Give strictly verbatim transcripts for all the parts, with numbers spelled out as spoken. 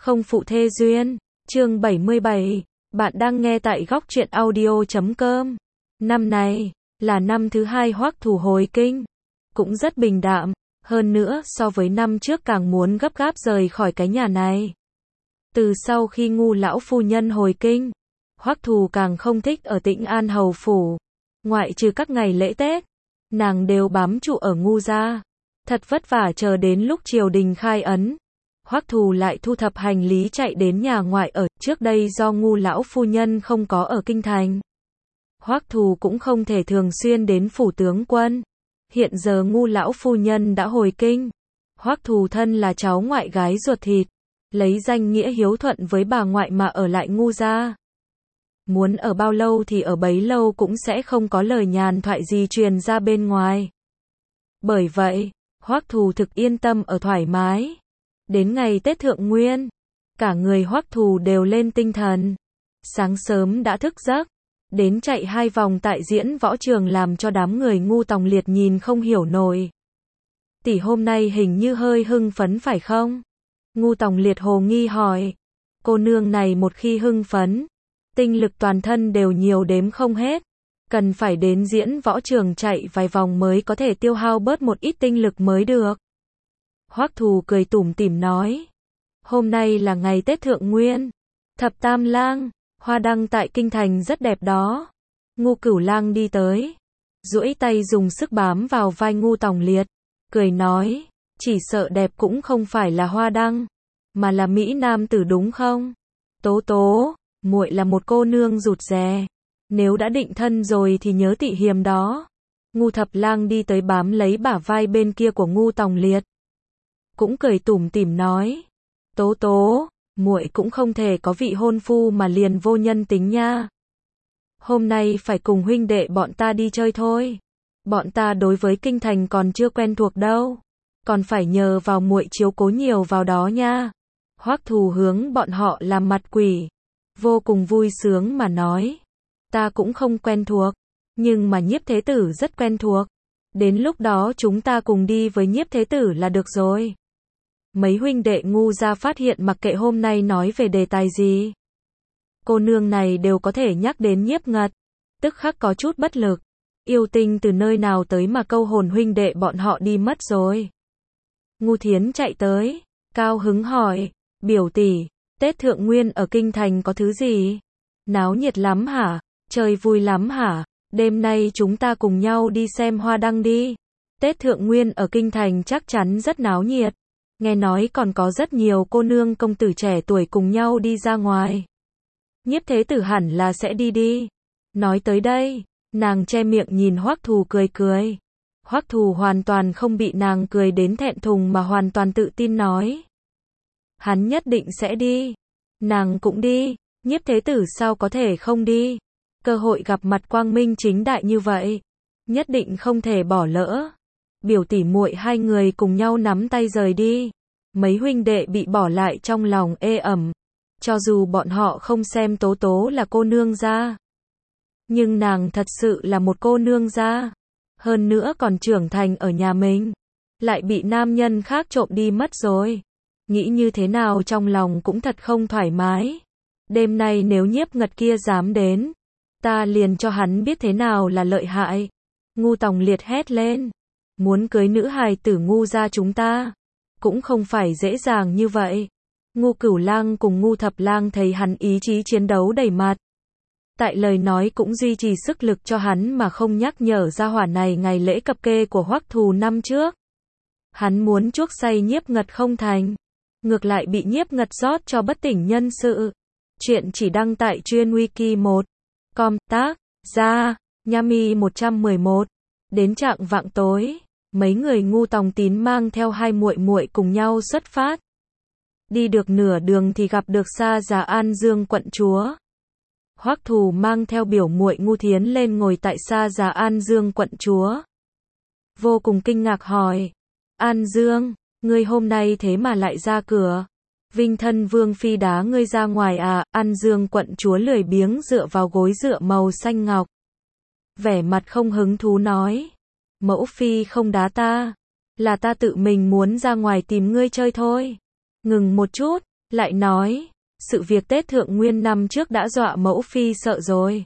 không phụ thê duyên. Chương bảy mươi bảy. Bạn đang nghe tại góc truyện audio chấm com. Năm này là năm thứ hai Hoắc Thù hồi kinh, cũng rất bình đạm, hơn nữa so với năm trước càng muốn gấp gáp rời khỏi cái nhà này. Từ sau khi Ngu lão phu nhân hồi kinh, Hoắc Thù càng không thích ở Tĩnh An hầu phủ, ngoại trừ các ngày lễ Tết, nàng đều bám trụ ở Ngu gia. Thật vất vả chờ đến lúc triều đình khai ấn, Hoắc Thù lại thu thập hành lý chạy đến nhà ngoại ở, trước đây do Ngu lão phu nhân không có ở kinh thành. Hoắc Thù cũng không thể thường xuyên đến phủ tướng quân. Hiện giờ Ngu lão phu nhân đã hồi kinh. Hoắc Thù thân là cháu ngoại gái ruột thịt, lấy danh nghĩa hiếu thuận với bà ngoại mà ở lại Ngu gia. Muốn ở bao lâu thì ở bấy lâu, cũng sẽ không có lời nhàn thoại gì truyền ra bên ngoài. Bởi vậy, Hoắc Thù thực yên tâm ở thoải mái. Đến ngày Tết Thượng Nguyên, cả người Hoắc Thù đều lên tinh thần. Sáng sớm đã thức giấc, đến chạy hai vòng tại diễn võ trường làm cho đám người Ngu Tòng Liệt nhìn không hiểu nổi. Tỷ hôm nay hình như hơi hưng phấn phải không? Ngu Tòng Liệt hồ nghi hỏi. Cô nương này một khi hưng phấn, tinh lực toàn thân đều nhiều đếm không hết. Cần phải đến diễn võ trường chạy vài vòng mới có thể tiêu hao bớt một ít tinh lực mới được. Hoắc Thù cười tủm tỉm nói. Hôm nay là ngày Tết Thượng Nguyên. Thập Tam Lang, hoa đăng tại kinh thành rất đẹp đó. Ngu Cửu Lang đi tới, duỗi tay dùng sức bám vào vai Ngu Tòng Liệt, cười nói, chỉ sợ đẹp cũng không phải là hoa đăng, mà là mỹ nam tử đúng không? Tố Tố, muội là một cô nương rụt rè, nếu đã định thân rồi thì nhớ tị hiềm đó. Ngu Thập Lang đi tới bám lấy bả vai bên kia của Ngu Tòng Liệt, cũng cười tủm tỉm nói, Tố Tố, muội cũng không thể có vị hôn phu mà liền vô nhân tính nha. Hôm nay phải cùng huynh đệ bọn ta đi chơi thôi. Bọn ta đối với kinh thành còn chưa quen thuộc đâu, còn phải nhờ vào muội chiếu cố nhiều vào đó nha. Hoắc Thù hướng bọn họ làm mặt quỷ, vô cùng vui sướng mà nói, ta cũng không quen thuộc, nhưng mà Nhiếp Thế Tử rất quen thuộc. Đến lúc đó chúng ta cùng đi với Nhiếp Thế Tử là được rồi. Mấy huynh đệ Ngu gia phát hiện mặc kệ hôm nay nói về đề tài gì, cô nương này đều có thể nhắc đến Nhiếp Ngật, tức khắc có chút bất lực. Yêu tinh từ nơi nào tới mà câu hồn huynh đệ bọn họ đi mất rồi. Ngu Thiến chạy tới, cao hứng hỏi, biểu tỷ, Tết Thượng Nguyên ở kinh thành có thứ gì? Náo nhiệt lắm hả? Chơi vui lắm hả? Đêm nay chúng ta cùng nhau đi xem hoa đăng đi. Tết Thượng Nguyên ở kinh thành chắc chắn rất náo nhiệt. Nghe nói còn có rất nhiều cô nương công tử trẻ tuổi cùng nhau đi ra ngoài. Nhiếp Thế Tử hẳn là sẽ đi đi. Nói tới đây, nàng che miệng nhìn Hoắc Thù cười cười. Hoắc Thù hoàn toàn không bị nàng cười đến thẹn thùng mà hoàn toàn tự tin nói, hắn nhất định sẽ đi. Nàng cũng đi. Nhiếp Thế Tử sao có thể không đi? Cơ hội gặp mặt quang minh chính đại như vậy, nhất định không thể bỏ lỡ. Biểu tỷ muội hai người cùng nhau nắm tay rời đi. Mấy huynh đệ bị bỏ lại trong lòng ê ẩm. Cho dù bọn họ không xem Tố Tố là cô nương gia, nhưng nàng thật sự là một cô nương gia. Hơn nữa còn trưởng thành ở nhà mình, lại bị nam nhân khác trộm đi mất rồi. Nghĩ như thế nào trong lòng cũng thật không thoải mái. Đêm nay nếu Nhiếp Ngật kia dám đến, ta liền cho hắn biết thế nào là lợi hại. Ngu Tòng Liệt hét lên, muốn cưới nữ hài tử Ngu gia chúng ta, cũng không phải dễ dàng như vậy. Ngu Cửu Lang cùng Ngu Thập Lang thấy hắn ý chí chiến đấu đầy mặt, tại lời nói cũng duy trì sức lực cho hắn mà không nhắc nhở ra hỏa này ngày lễ cập kê của Hoắc Thù năm trước. Hắn muốn chuốc say Nhiếp Ngật không thành, ngược lại bị Nhiếp Ngật rót cho bất tỉnh nhân sự. Chuyện chỉ đăng tại chuyên wiki một chấm com, tác giả Nhami một trăm mười một. Đến trạng vạng tối, mấy người Ngu Tòng Tín mang theo hai muội muội cùng nhau xuất phát. Đi được nửa đường thì gặp được Sa Già An Dương quận chúa. Hoắc Thù mang theo biểu muội Ngu Thiến lên ngồi tại Sa Già An Dương quận chúa. Vô cùng kinh ngạc hỏi, An Dương, ngươi hôm nay thế mà lại ra cửa? Vinh thân vương phi đá ngươi ra ngoài à? An Dương quận chúa lười biếng dựa vào gối dựa màu xanh ngọc, vẻ mặt không hứng thú nói, mẫu phi không đá ta, là ta tự mình muốn ra ngoài tìm ngươi chơi thôi. Ngừng một chút, lại nói, sự việc Tết Thượng Nguyên năm trước đã dọa mẫu phi sợ rồi.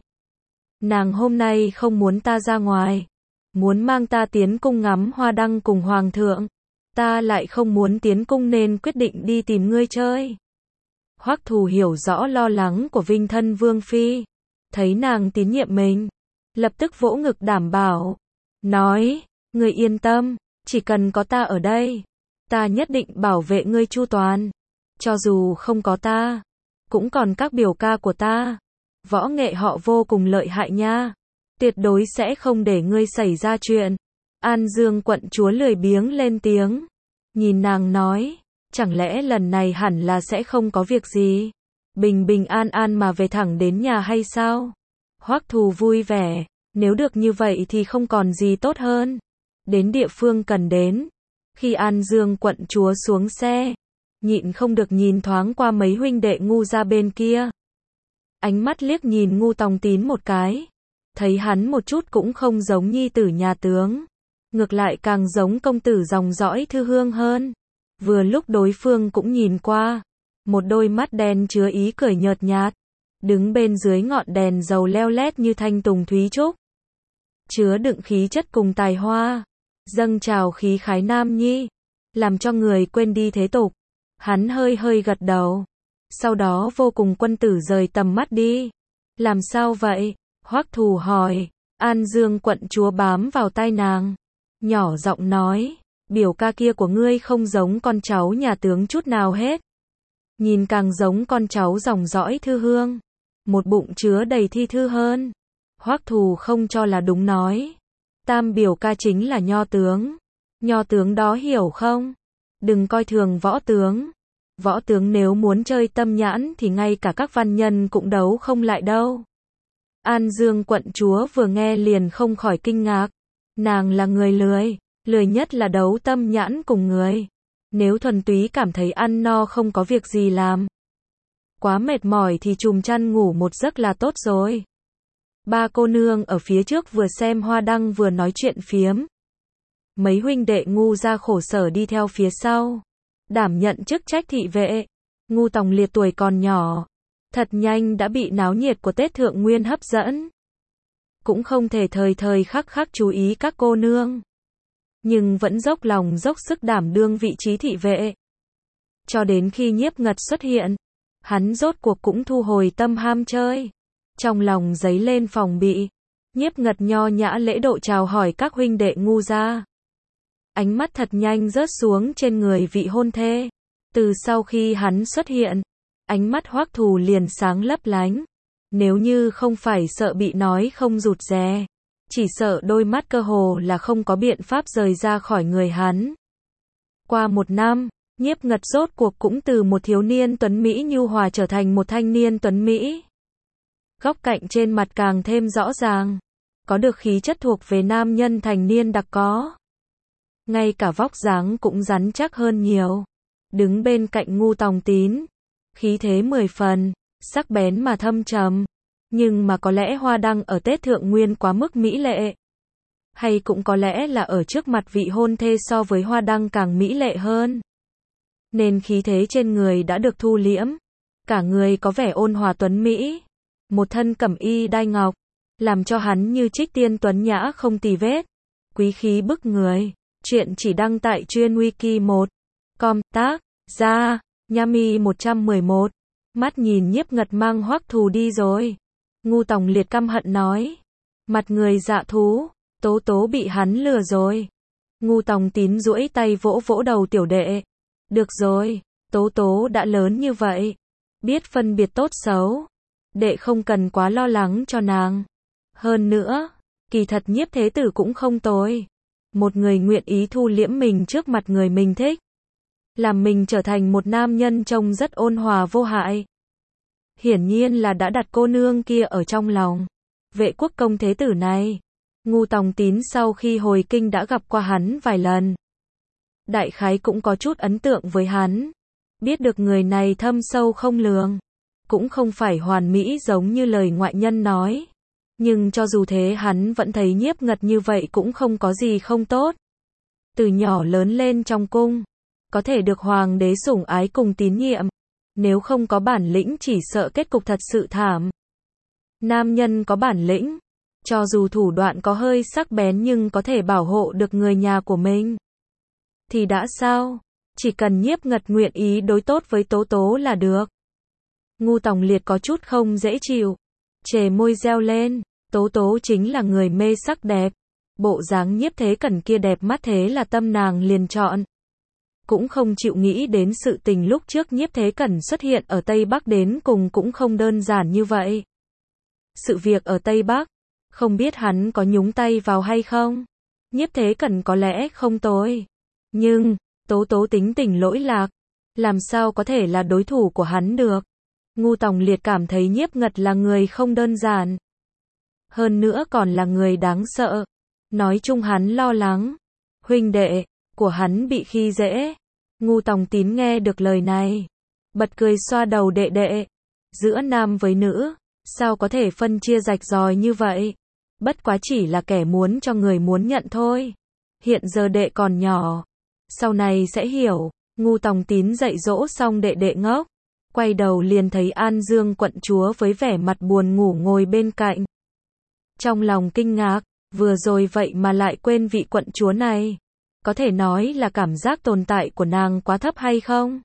Nàng hôm nay không muốn ta ra ngoài, muốn mang ta tiến cung ngắm hoa đăng cùng hoàng thượng. Ta lại không muốn tiến cung nên quyết định đi tìm ngươi chơi. Hoắc Thù hiểu rõ lo lắng của Vinh thân Vương phi, thấy nàng tín nhiệm mình, lập tức vỗ ngực đảm bảo, nói, ngươi yên tâm, chỉ cần có ta ở đây, ta nhất định bảo vệ ngươi chu toàn. Cho dù không có ta, cũng còn các biểu ca của ta, võ nghệ họ vô cùng lợi hại nha, tuyệt đối sẽ không để ngươi xảy ra chuyện. An Dương quận chúa lười biếng lên tiếng, nhìn nàng nói, chẳng lẽ lần này hẳn là sẽ không có việc gì, bình bình an an mà về thẳng đến nhà hay sao? Hoắc Thù vui vẻ, nếu được như vậy thì không còn gì tốt hơn. Đến địa phương cần đến, khi An Dương quận chúa xuống xe, nhịn không được nhìn thoáng qua mấy huynh đệ Ngu ra bên kia. Ánh mắt liếc nhìn Ngu Tòng Tín một cái, thấy hắn một chút cũng không giống nhi tử nhà tướng, ngược lại càng giống công tử dòng dõi Thư Hương hơn. Vừa lúc đối phương cũng nhìn qua, một đôi mắt đen chứa ý cười nhợt nhạt, đứng bên dưới ngọn đèn dầu leo lét như thanh tùng thúy trúc, chứa đựng khí chất cùng tài hoa, dâng trào khí khái nam nhi, làm cho người quên đi thế tục. Hắn hơi hơi gật đầu, sau đó vô cùng quân tử rời tầm mắt đi. Làm sao vậy? Hoắc Thù hỏi. An Dương quận chúa bám vào tai nàng, nhỏ giọng nói, biểu ca kia của ngươi không giống con cháu nhà tướng chút nào hết, nhìn càng giống con cháu dòng dõi Thư Hương, một bụng chứa đầy thi thư hơn. Hoắc Thù không cho là đúng nói, tam biểu ca chính là nho tướng, nho tướng đó hiểu không? Đừng coi thường võ tướng, võ tướng nếu muốn chơi tâm nhãn thì ngay cả các văn nhân cũng đấu không lại đâu. An Dương quận chúa vừa nghe liền không khỏi kinh ngạc, nàng là người lười, lười nhất là đấu tâm nhãn cùng người. Nếu thuần túy cảm thấy ăn no không có việc gì làm, quá mệt mỏi thì chùm chăn ngủ một giấc là tốt rồi. Ba cô nương ở phía trước vừa xem hoa đăng vừa nói chuyện phiếm. Mấy huynh đệ Ngu ra khổ sở đi theo phía sau, đảm nhận chức trách thị vệ. Ngu Tòng Liệt tuổi còn nhỏ, thật nhanh đã bị náo nhiệt của Tết Thượng Nguyên hấp dẫn, cũng không thể thời thời khắc khắc chú ý các cô nương, nhưng vẫn dốc lòng dốc sức đảm đương vị trí thị vệ. Cho đến khi Nhiếp Ngật xuất hiện, hắn rốt cuộc cũng thu hồi tâm ham chơi, trong lòng dấy lên phòng bị. Nhiếp Ngật nho nhã lễ độ chào hỏi các huynh đệ Ngu ra, ánh mắt thật nhanh rớt xuống trên người vị hôn thê. Từ sau khi hắn xuất hiện, ánh mắt Hoắc Thù liền sáng lấp lánh, nếu như không phải sợ bị nói không rụt rè, chỉ sợ đôi mắt cơ hồ là không có biện pháp rời ra khỏi người hắn. Qua một năm, Nhiếp Ngật rốt cuộc cũng từ một thiếu niên tuấn Mỹ nhu hòa trở thành một thanh niên tuấn Mỹ. Góc cạnh trên mặt càng thêm rõ ràng, có được khí chất thuộc về nam nhân thành niên đặc có. Ngay cả vóc dáng cũng rắn chắc hơn nhiều. Đứng bên cạnh Ngu Tòng Tín, khí thế mười phần, sắc bén mà thâm trầm. Nhưng mà có lẽ hoa đăng ở Tết Thượng Nguyên quá mức mỹ lệ, hay cũng có lẽ là ở trước mặt vị hôn thê so với hoa đăng càng mỹ lệ hơn, nên khí thế trên người đã được thu liễm. Cả người có vẻ ôn hòa tuấn mỹ, một thân cẩm y đai ngọc, làm cho hắn như trích tiên tuấn nhã không tì vết, quý khí bức người. Chuyện chỉ đăng tại chuyên wiki một com tác ra Yami một trăm mười một. Mắt nhìn Nhiếp Ngật mang Hoắc Thù đi rồi, Ngu Tòng Liệt căm hận nói, mặt người dạ thú, Tố Tố bị hắn lừa rồi. Ngu Tòng Tín duỗi tay vỗ vỗ đầu tiểu đệ, được rồi, Tố Tố đã lớn như vậy, biết phân biệt tốt xấu, đệ không cần quá lo lắng cho nàng. Hơn nữa, kỳ thật Nhiếp thế tử cũng không tồi, một người nguyện ý thu liễm mình trước mặt người mình thích, làm mình trở thành một nam nhân trông rất ôn hòa vô hại. Hiển nhiên là đã đặt cô nương kia ở trong lòng. Vệ quốc công thế tử này, Ngu Tòng Tín sau khi hồi kinh đã gặp qua hắn vài lần, đại khái cũng có chút ấn tượng với hắn, biết được người này thâm sâu không lường, cũng không phải hoàn mỹ giống như lời ngoại nhân nói. Nhưng cho dù thế hắn vẫn thấy Nhiếp Ngật như vậy cũng không có gì không tốt. Từ nhỏ lớn lên trong cung, có thể được hoàng đế sủng ái cùng tín nhiệm, Nếu không có bản lĩnh chỉ sợ kết cục thật sự thảm. Nam nhân có bản lĩnh, cho dù thủ đoạn có hơi sắc bén nhưng có thể bảo hộ được người nhà của mình. Thì đã sao? Chỉ cần Nhiếp Ngật nguyện ý đối tốt với Tố Tố là được. Ngu Tòng Liệt có chút không dễ chịu. Chề môi reo lên. Tố Tố chính là người mê sắc đẹp. Bộ dáng Nhiếp Thế Cẩn kia đẹp mắt thế là tâm nàng liền chọn. Cũng không chịu nghĩ đến sự tình lúc trước Nhiếp Thế Cẩn xuất hiện ở Tây Bắc đến cùng cũng không đơn giản như vậy. Sự việc ở Tây Bắc, không biết hắn có nhúng tay vào hay không. Nhiếp Thế Cẩn có lẽ không tồi. Nhưng, Tố Tố tính tình lỗi lạc, làm sao có thể là đối thủ của hắn được. Ngu Tòng Liệt cảm thấy Nhiếp Ngật là người không đơn giản. Hơn nữa còn là người đáng sợ. Nói chung hắn lo lắng. Huynh đệ của hắn bị khi dễ. Ngu Tòng Tín nghe được lời này. Bật cười xoa đầu đệ đệ. Giữa nam với nữ, sao có thể phân chia rạch ròi như vậy. Bất quá chỉ là kẻ muốn cho người muốn nhận thôi. Hiện giờ đệ còn nhỏ. Sau này sẽ hiểu. Ngu Tòng Tín dạy dỗ xong đệ đệ ngốc. Quay đầu liền thấy An Dương quận chúa với vẻ mặt buồn ngủ ngồi bên cạnh. Trong lòng kinh ngạc, vừa rồi vậy mà lại quên vị quận chúa này. Có thể nói là cảm giác tồn tại của nàng quá thấp hay không?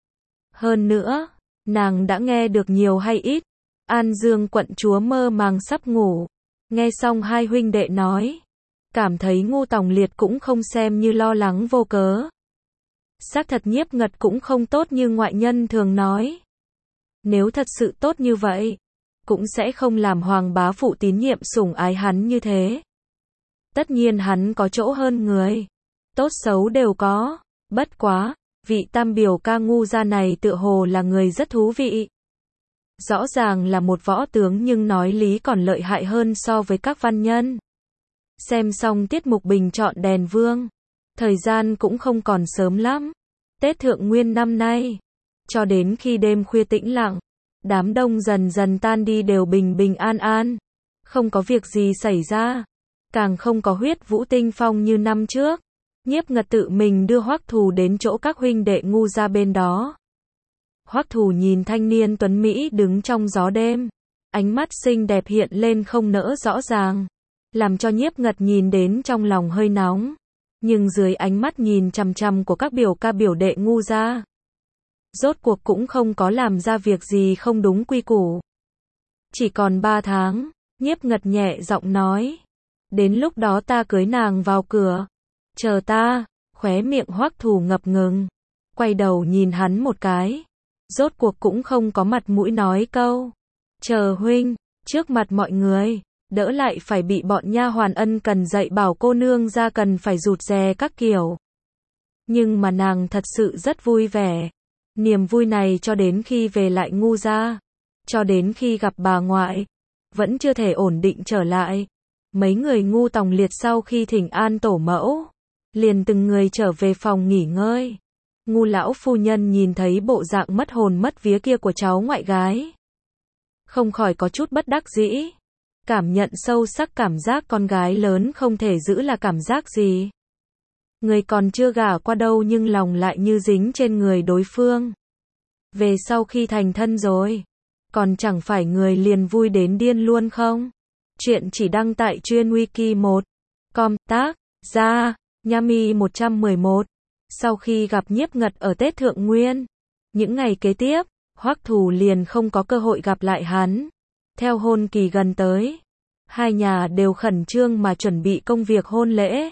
Hơn nữa, nàng đã nghe được nhiều hay ít? An Dương quận chúa mơ màng sắp ngủ. Nghe xong hai huynh đệ nói. Cảm thấy Ngu Tòng Liệt cũng không xem như lo lắng vô cớ. Xác thật Nhiếp Ngật cũng không tốt như ngoại nhân thường nói. Nếu thật sự tốt như vậy, cũng sẽ không làm Hoàng bá phụ tín nhiệm sủng ái hắn như thế. Tất nhiên hắn có chỗ hơn người. Tốt xấu đều có. Bất quá, vị tam biểu ca Ngu gia này tựa hồ là người rất thú vị. Rõ ràng là một võ tướng nhưng nói lý còn lợi hại hơn so với các văn nhân. Xem xong tiết mục bình chọn đèn vương. Thời gian cũng không còn sớm lắm. Tết Thượng Nguyên năm nay. Cho đến khi đêm khuya tĩnh lặng. Đám đông dần dần tan đi đều bình bình an an. Không có việc gì xảy ra. Càng không có huyết vũ tinh phong như năm trước. Nhiếp Ngật tự mình đưa Hoắc Thù đến chỗ các huynh đệ Ngu gia bên đó. Hoắc Thù nhìn thanh niên tuấn Mỹ đứng trong gió đêm. Ánh mắt xinh đẹp hiện lên không nỡ rõ ràng. Làm cho Nhiếp Ngật nhìn đến trong lòng hơi nóng. Nhưng dưới ánh mắt nhìn chằm chằm của các biểu ca biểu đệ Ngu gia, rốt cuộc cũng không có làm ra việc gì không đúng quy củ. Chỉ còn ba tháng, Nhiếp Ngật nhẹ giọng nói. Đến lúc đó ta cưới nàng vào cửa. Chờ ta, khóe miệng Hoắc Thù ngập ngừng. Quay đầu nhìn hắn một cái. Rốt cuộc cũng không có mặt mũi nói câu. Chờ huynh, trước mặt mọi người. Đỡ lại phải bị bọn nha hoàn ân cần dạy bảo cô nương ra cần phải rụt rè các kiểu. Nhưng mà nàng thật sự rất vui vẻ. Niềm vui này cho đến khi về lại Ngu gia, cho đến khi gặp bà ngoại, vẫn chưa thể ổn định trở lại. Mấy người Ngu Tòng Liệt sau khi thỉnh an tổ mẫu, liền từng người trở về phòng nghỉ ngơi. Ngu lão phu nhân nhìn thấy bộ dạng mất hồn mất vía kia của cháu ngoại gái, không khỏi có chút bất đắc dĩ. Cảm nhận sâu sắc cảm giác con gái lớn không thể giữ là cảm giác gì. Người còn chưa gả qua đâu nhưng lòng lại như dính trên người đối phương. Về sau khi thành thân rồi, còn chẳng phải người liền vui đến điên luôn không? Chuyện chỉ đăng tại chuyên wiki một com tác gia Nhami một trăm mười một. Sau khi gặp Nhiếp Ngật ở Tết Thượng Nguyên, những ngày kế tiếp, Hoắc Thù liền không có cơ hội gặp lại hắn. Theo hôn kỳ gần tới, hai nhà đều khẩn trương mà chuẩn bị công việc hôn lễ.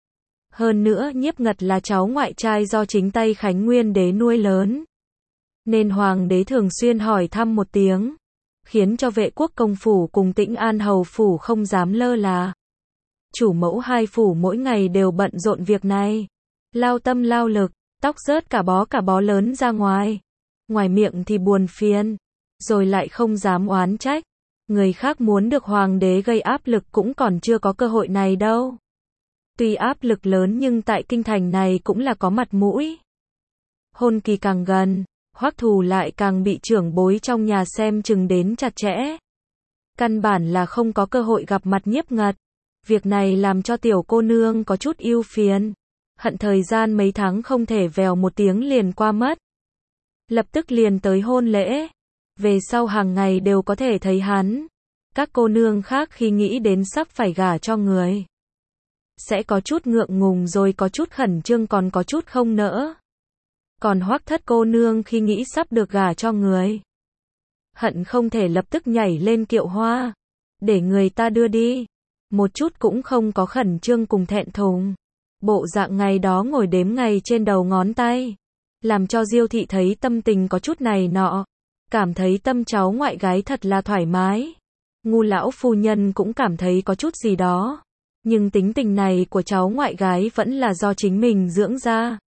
Hơn nữa Nhiếp Ngật là cháu ngoại trai do chính tay Khánh Nguyên đế nuôi lớn, nên hoàng đế thường xuyên hỏi thăm một tiếng, khiến cho Vệ Quốc công phủ cùng Tĩnh An hầu phủ không dám lơ là. Chủ mẫu hai phủ mỗi ngày đều bận rộn việc này, lao tâm lao lực, tóc rớt cả bó cả bó lớn ra ngoài. Ngoài miệng thì buồn phiền, rồi lại không dám oán trách. Người khác muốn được hoàng đế gây áp lực cũng còn chưa có cơ hội này đâu. Tuy áp lực lớn nhưng tại kinh thành này cũng là có mặt mũi. Hôn kỳ càng gần, Hoắc Thù lại càng bị trưởng bối trong nhà xem chừng đến chặt chẽ. Căn bản là không có cơ hội gặp mặt Nhiếp Ngật. Việc này làm cho tiểu cô nương có chút ưu phiền. Hận thời gian mấy tháng không thể vèo một tiếng liền qua mất. lập tức liền tới hôn lễ. Về sau hàng ngày đều có thể thấy hắn. Các cô nương khác khi nghĩ đến sắp phải gả cho người, sẽ có chút ngượng ngùng rồi có chút khẩn trương còn có chút không nỡ. Còn Hoắc Thất cô nương khi nghĩ sắp được gả cho người, hận không thể lập tức nhảy lên kiệu hoa, để người ta đưa đi. Một chút cũng không có khẩn trương cùng thẹn thùng. Bộ dạng ngày đó ngồi đếm ngày trên đầu ngón tay, làm cho Diêu thị thấy tâm tình có chút này nọ. Cảm thấy tâm cháu ngoại gái thật là thoải mái. Ngu lão phu nhân cũng cảm thấy có chút gì đó. Nhưng tính tình này của cháu ngoại gái vẫn là do chính mình dưỡng ra.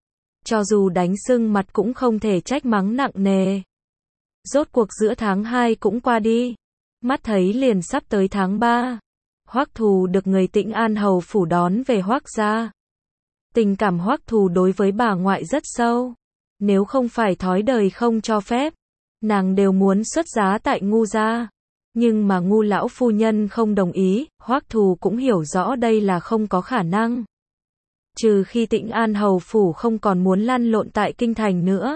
Cho dù đánh sưng mặt cũng không thể trách mắng nặng nề. Rốt cuộc giữa tháng hai cũng qua đi. Mắt thấy liền sắp tới tháng ba. Hoắc Thù được người Tĩnh An hầu phủ đón về Hoắc gia. Tình cảm Hoắc Thù đối với bà ngoại rất sâu. Nếu không phải thói đời không cho phép, nàng đều muốn xuất giá tại Ngu gia. Nhưng mà Ngu lão phu nhân không đồng ý, Hoắc Thù cũng hiểu rõ đây là không có khả năng. Trừ khi Tĩnh An hầu phủ không còn muốn lăn lộn tại kinh thành nữa.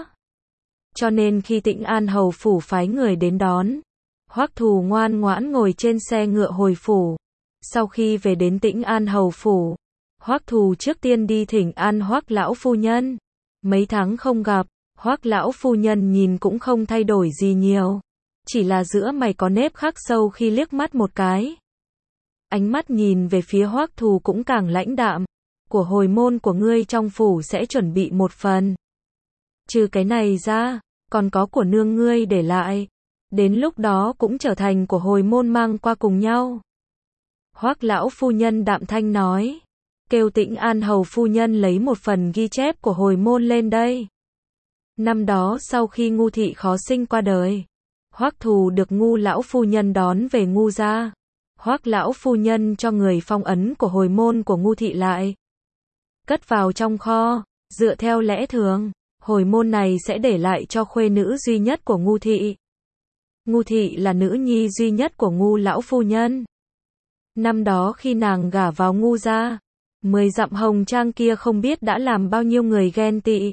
Cho nên khi Tĩnh An hầu phủ phái người đến đón, Hoắc Thù ngoan ngoãn ngồi trên xe ngựa hồi phủ. Sau khi về đến Tĩnh An hầu phủ, Hoắc Thù trước tiên đi thỉnh an Hoắc lão phu nhân. Mấy tháng không gặp, Hoắc lão phu nhân nhìn cũng không thay đổi gì nhiều, chỉ là giữa mày có nếp khắc sâu khi liếc mắt một cái. Ánh mắt nhìn về phía Hoắc Thù cũng càng lãnh đạm. Của hồi môn của ngươi trong phủ sẽ chuẩn bị một phần. Trừ cái này ra, còn có của nương ngươi để lại. Đến lúc đó cũng trở thành của hồi môn mang qua cùng nhau. Hoắc lão phu nhân đạm thanh nói. Kêu Tĩnh An hầu phu nhân lấy một phần ghi chép của hồi môn lên đây. Năm đó sau khi Ngu thị khó sinh qua đời, Hoắc Thù được Ngu lão phu nhân đón về Ngu gia. Hoắc lão phu nhân cho người phong ấn của hồi môn của Ngu thị lại, cất vào trong kho. Dựa theo lẽ thường, hồi môn này sẽ để lại cho khuê nữ duy nhất của Ngu thị. Ngu thị là nữ nhi duy nhất của Ngu lão phu nhân. Năm đó khi nàng gả vào Ngu gia, mười dặm hồng trang kia không biết đã làm bao nhiêu người ghen tị.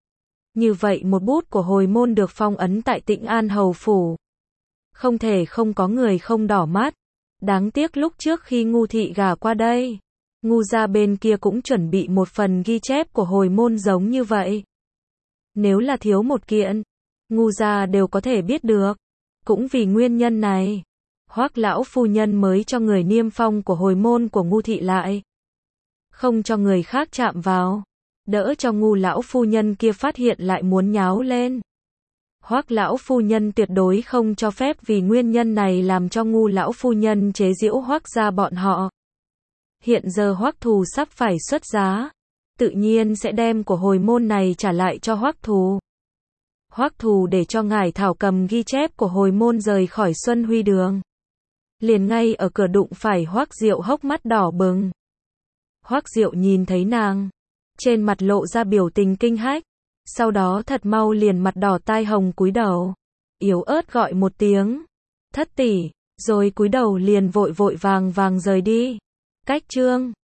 Như vậy một bút của hồi môn được phong ấn tại Tĩnh An hầu phủ, không thể không có người không đỏ mắt. Đáng tiếc lúc trước khi Ngu thị gả qua đây, Ngu gia bên kia cũng chuẩn bị một phần ghi chép của hồi môn giống như vậy. Nếu là thiếu một kiện, Ngu gia đều có thể biết được. Cũng vì nguyên nhân này, Hoắc lão phu nhân mới cho người niêm phong của hồi môn của Ngu thị lại, không cho người khác chạm vào, đỡ cho Ngu lão phu nhân kia phát hiện lại muốn nháo lên. Hoắc lão phu nhân tuyệt đối không cho phép vì nguyên nhân này làm cho Ngu lão phu nhân chế giễu Hoắc gia bọn họ. Hiện giờ Hoắc Thù sắp phải xuất giá, tự nhiên sẽ đem của hồi môn này trả lại cho Hoắc Thù. Hoắc Thù để cho ngải thảo cầm ghi chép của hồi môn rời khỏi Xuân Huy Đường. Liền ngay ở cửa đụng phải Hoắc Diệu hốc mắt đỏ bừng. Hoắc Diệu nhìn thấy nàng, trên mặt lộ ra biểu tình kinh hách, sau đó thật mau liền mặt đỏ tai hồng cúi đầu, yếu ớt gọi một tiếng, thất tỷ, rồi cúi đầu liền vội vội vàng vàng rời đi. Cách chương